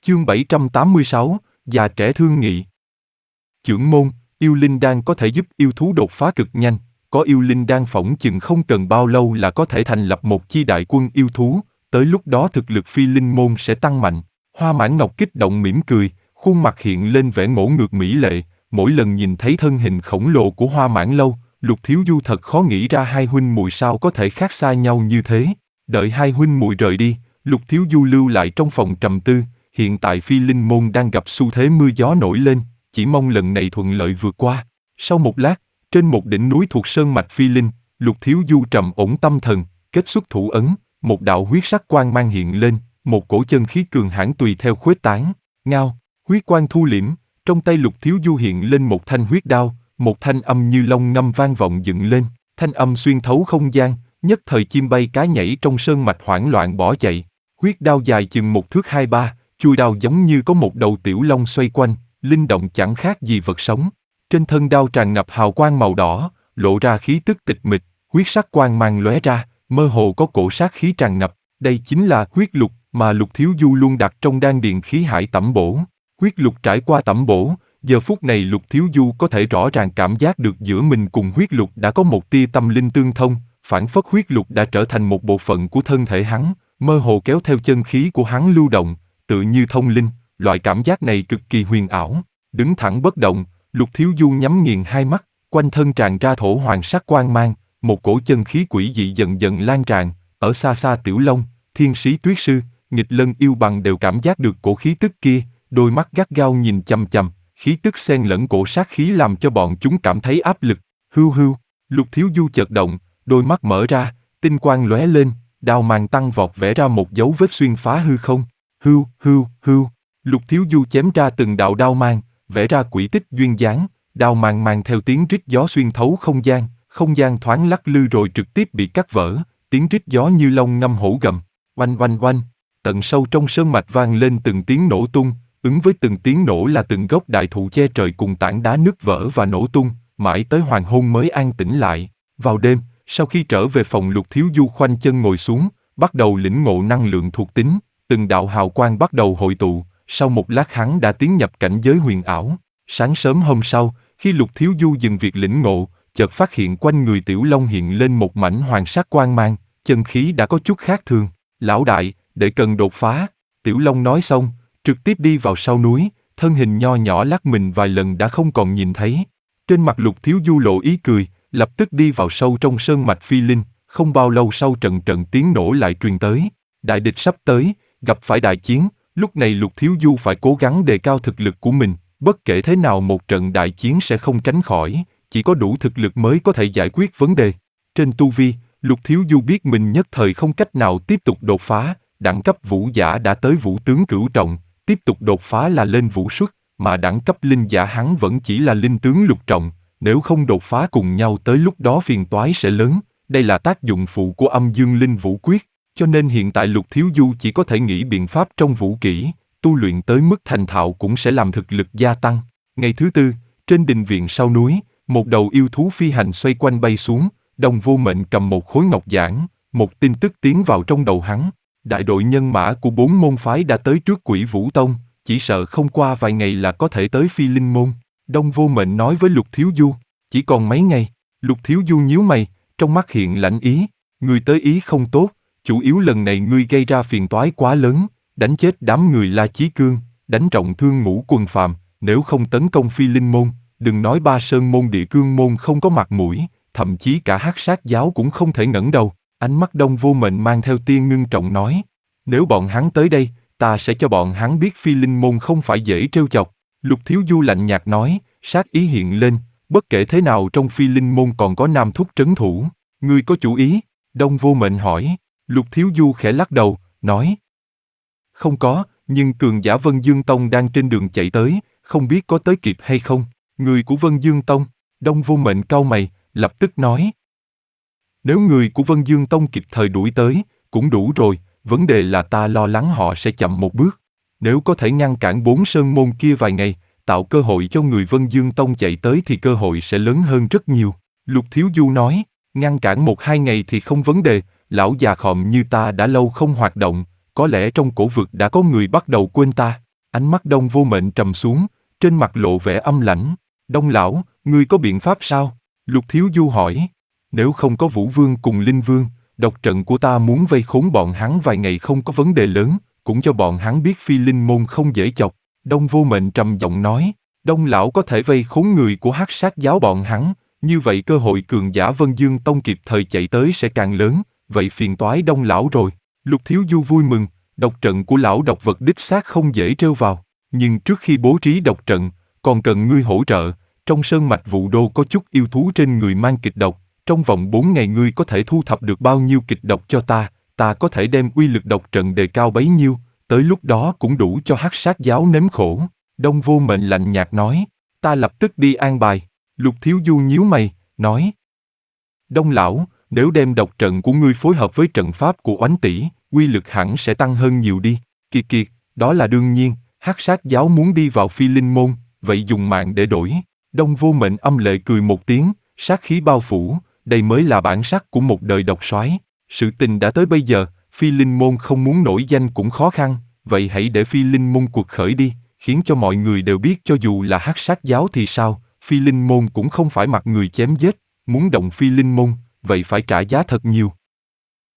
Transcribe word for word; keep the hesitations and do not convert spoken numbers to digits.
Chương bảy trăm tám mươi sáu, già trẻ thương nghị. Chưởng môn, yêu linh đan có thể giúp yêu thú đột phá cực nhanh, có yêu linh đan phỏng chừng không cần bao lâu là có thể thành lập một chi đại quân yêu thú, tới lúc đó thực lực phi linh môn sẽ tăng mạnh. Hoa Mãn Ngọc kích động mỉm cười, khuôn mặt hiện lên vẻ ngỗ ngược mỹ lệ, mỗi lần nhìn thấy thân hình khổng lồ của Hoa Mãn Lâu, Lục Thiếu Du thật khó nghĩ ra hai huynh muội sao có thể khác xa nhau như thế. Đợi hai huynh muội rời đi, Lục Thiếu Du lưu lại trong phòng trầm tư. Hiện tại phi linh môn đang gặp xu thế mưa gió nổi lên, chỉ mong lần này thuận lợi vượt qua. Sau một lát, trên một đỉnh núi thuộc sơn mạch phi linh, Lục Thiếu Du trầm ổn tâm thần, kết xuất thủ ấn, một đạo huyết sắc quang mang hiện lên, một cổ chân khí cường hãn tùy theo khuếch tán. Ngao, huyết quang thu liễm, trong tay Lục Thiếu Du hiện lên một thanh huyết đao, một thanh âm như long ngâm vang vọng dựng lên, thanh âm xuyên thấu không gian, nhất thời chim bay cá nhảy trong sơn mạch hoảng loạn bỏ chạy. Huyết đao dài chừng một thước hai ba, chuôi đao giống như có một đầu tiểu long xoay quanh, linh động chẳng khác gì vật sống. Trên thân đao tràn ngập hào quang màu đỏ, lộ ra khí tức tịch mịch, huyết sắc quang mang lóe ra, mơ hồ có cổ sát khí tràn ngập. Đây chính là huyết lục mà Lục Thiếu Du luôn đặt trong đan điền khí hải tẩm bổ. Huyết lục trải qua tẩm bổ, giờ phút này Lục Thiếu Du có thể rõ ràng cảm giác được giữa mình cùng huyết lục đã có một tia tâm linh tương thông, phảng phất huyết lục đã trở thành một bộ phận của thân thể hắn, mơ hồ kéo theo chân khí của hắn lưu động, tự như thông linh. Loại cảm giác này cực kỳ huyền ảo. Đứng thẳng bất động, Lục Thiếu Du nhắm nghiền hai mắt, quanh thân tràn ra thổ hoàng sắc quang mang, một cổ chân khí quỷ dị dần dần lan tràn. Ở xa xa Tiểu Long, Thiên Sĩ Tuyết Sư, Nghịch Lân Yêu Bằng đều cảm giác được cổ khí tức kia, đôi mắt gắt gao nhìn chằm chằm, khí tức xen lẫn cổ sát khí làm cho bọn chúng cảm thấy áp lực. Hưu hưu, Lục Thiếu Du chợt động, đôi mắt mở ra, tinh quang lóe lên, đao mang tăng vọt vẽ ra một dấu vết xuyên phá hư không. Hưu, hưu, hưu, Lục Thiếu Du chém ra từng đạo đao mang, vẽ ra quỹ tích duyên dáng, đao mang mang theo tiếng rít gió xuyên thấu không gian, không gian thoáng lắc lư rồi trực tiếp bị cắt vỡ, tiếng rít gió như long ngâm hổ gầm, oanh oanh oanh, tận sâu trong sơn mạch vang lên từng tiếng nổ tung, ứng với từng tiếng nổ là từng gốc đại thụ che trời cùng tảng đá nứt vỡ và nổ tung, mãi tới hoàng hôn mới an tĩnh lại. Vào đêm, sau khi trở về phòng, Lục Thiếu Du khoanh chân ngồi xuống, bắt đầu lĩnh ngộ năng lượng thuộc tính. Từng đạo hào quang bắt đầu hội tụ, sau một lát hắn đã tiến nhập cảnh giới huyền ảo. Sáng sớm hôm sau, khi Lục Thiếu Du dừng việc lĩnh ngộ, chợt phát hiện quanh người Tiểu Long hiện lên một mảnh hoàng sắc quang mang, chân khí đã có chút khác thường. Lão đại, để cần đột phá. Tiểu Long nói xong, trực tiếp đi vào sau núi, thân hình nho nhỏ lắc mình vài lần đã không còn nhìn thấy. Trên mặt Lục Thiếu Du lộ ý cười, lập tức đi vào sâu trong sơn mạch phi linh. Không bao lâu sau trận trận tiếng nổ lại truyền tới. Đại địch sắp tới, gặp phải đại chiến, lúc này Lục Thiếu Du phải cố gắng đề cao thực lực của mình, bất kể thế nào một trận đại chiến sẽ không tránh khỏi, chỉ có đủ thực lực mới có thể giải quyết vấn đề. Trên tu vi, Lục Thiếu Du biết mình nhất thời không cách nào tiếp tục đột phá, đẳng cấp vũ giả đã tới vũ tướng cửu trọng, tiếp tục đột phá là lên vũ xuất, mà đẳng cấp linh giả hắn vẫn chỉ là linh tướng lục trọng, nếu không đột phá cùng nhau tới lúc đó phiền toái sẽ lớn, đây là tác dụng phụ của âm dương linh vũ quyết. Cho nên hiện tại Lục Thiếu Du chỉ có thể nghĩ biện pháp trong vũ kỹ, tu luyện tới mức thành thạo cũng sẽ làm thực lực gia tăng. Ngày thứ tư, trên đình viện sau núi, một đầu yêu thú phi hành xoay quanh bay xuống, Đồng Vô Mệnh cầm một khối ngọc giản, một tin tức tiến vào trong đầu hắn. Đại đội nhân mã của bốn môn phái đã tới trước Quỷ Vũ Tông, chỉ sợ không qua vài ngày là có thể tới Phi Linh Môn. Đông Vô Mệnh nói với Lục Thiếu Du, chỉ còn mấy ngày. Lục Thiếu Du nhíu mày, trong mắt hiện lãnh ý, người tới ý không tốt. Chủ yếu lần này ngươi gây ra phiền toái quá lớn, đánh chết đám người La Chí Cương, đánh trọng thương Ngũ Quần Phàm, nếu không tấn công Phi Linh Môn, đừng nói Ba Sơn Môn Địa Cương Môn không có mặt mũi, thậm chí cả Hắc Sát Giáo cũng không thể ngẩng đầu. Ánh mắt Đông Vô Mệnh mang theo tia ngưng trọng nói, nếu bọn hắn tới đây, ta sẽ cho bọn hắn biết Phi Linh Môn không phải dễ trêu chọc. Lục Thiếu Du lạnh nhạt nói, sát ý hiện lên, bất kể thế nào trong Phi Linh Môn còn có Nam Thúc trấn thủ, ngươi có chủ ý? Đông Vô Mệnh hỏi. Lục Thiếu Du khẽ lắc đầu, nói, không có, nhưng cường giả Vân Dương Tông đang trên đường chạy tới, không biết có tới kịp hay không. Người của Vân Dương Tông? Đông Vô Mệnh cau mày, lập tức nói, nếu người của Vân Dương Tông kịp thời đuổi tới, cũng đủ rồi, vấn đề là ta lo lắng họ sẽ chậm một bước. Nếu có thể ngăn cản bốn sơn môn kia vài ngày, tạo cơ hội cho người Vân Dương Tông chạy tới thì cơ hội sẽ lớn hơn rất nhiều. Lục Thiếu Du nói, ngăn cản một hai ngày thì không vấn đề, lão già khòm như ta đã lâu không hoạt động, có lẽ trong cổ vực đã có người bắt đầu quên ta. Ánh mắt Đông Vô Mệnh trầm xuống, trên mặt lộ vẻ âm lãnh. Đông lão, ngươi có biện pháp sao? Lục Thiếu Du hỏi. Nếu không có Vũ Vương cùng Linh Vương, độc trận của ta muốn vây khốn bọn hắn vài ngày không có vấn đề lớn, cũng cho bọn hắn biết Phi Linh môn không dễ chọc. Đông Vô Mệnh trầm giọng nói, Đông lão có thể vây khốn người của Hắc Sát giáo bọn hắn, như vậy cơ hội cường giả Vân Dương Tông kịp thời chạy tới sẽ càng lớn, vậy phiền toái Đông lão rồi. Lục Thiếu Du vui mừng, độc trận của lão độc vật đích xác không dễ trêu vào, nhưng trước khi bố trí độc trận, còn cần ngươi hỗ trợ. Trong sơn mạch Vũ Đô có chút yêu thú trên người mang kịch độc, trong vòng bốn ngày ngươi có thể thu thập được bao nhiêu kịch độc cho ta, ta có thể đem uy lực độc trận đề cao bấy nhiêu, tới lúc đó cũng đủ cho Hắc Sát giáo nếm khổ. Đông Vô Mệnh lạnh nhạt nói, ta lập tức đi an bài. Lục Thiếu Du nhíu mày, nói, Đông lão, nếu đem độc trận của ngươi phối hợp với trận pháp của Oánh tỷ, uy lực hẳn sẽ tăng hơn nhiều đi. Kiệt kiệt, đó là đương nhiên, Hắc Sát giáo muốn đi vào Phi Linh môn, vậy dùng mạng để đổi. Đông Vô Mệnh âm lệ cười một tiếng, sát khí bao phủ, đây mới là bản sắc của một đời độc soái. Sự tình đã tới bây giờ, Phi Linh môn không muốn nổi danh cũng khó khăn, vậy hãy để Phi Linh môn cuộc khởi đi, khiến cho mọi người đều biết cho dù là Hắc Sát giáo thì sao, Phi Linh môn cũng không phải mặc người chém giết, muốn động Phi Linh môn, vậy phải trả giá thật nhiều.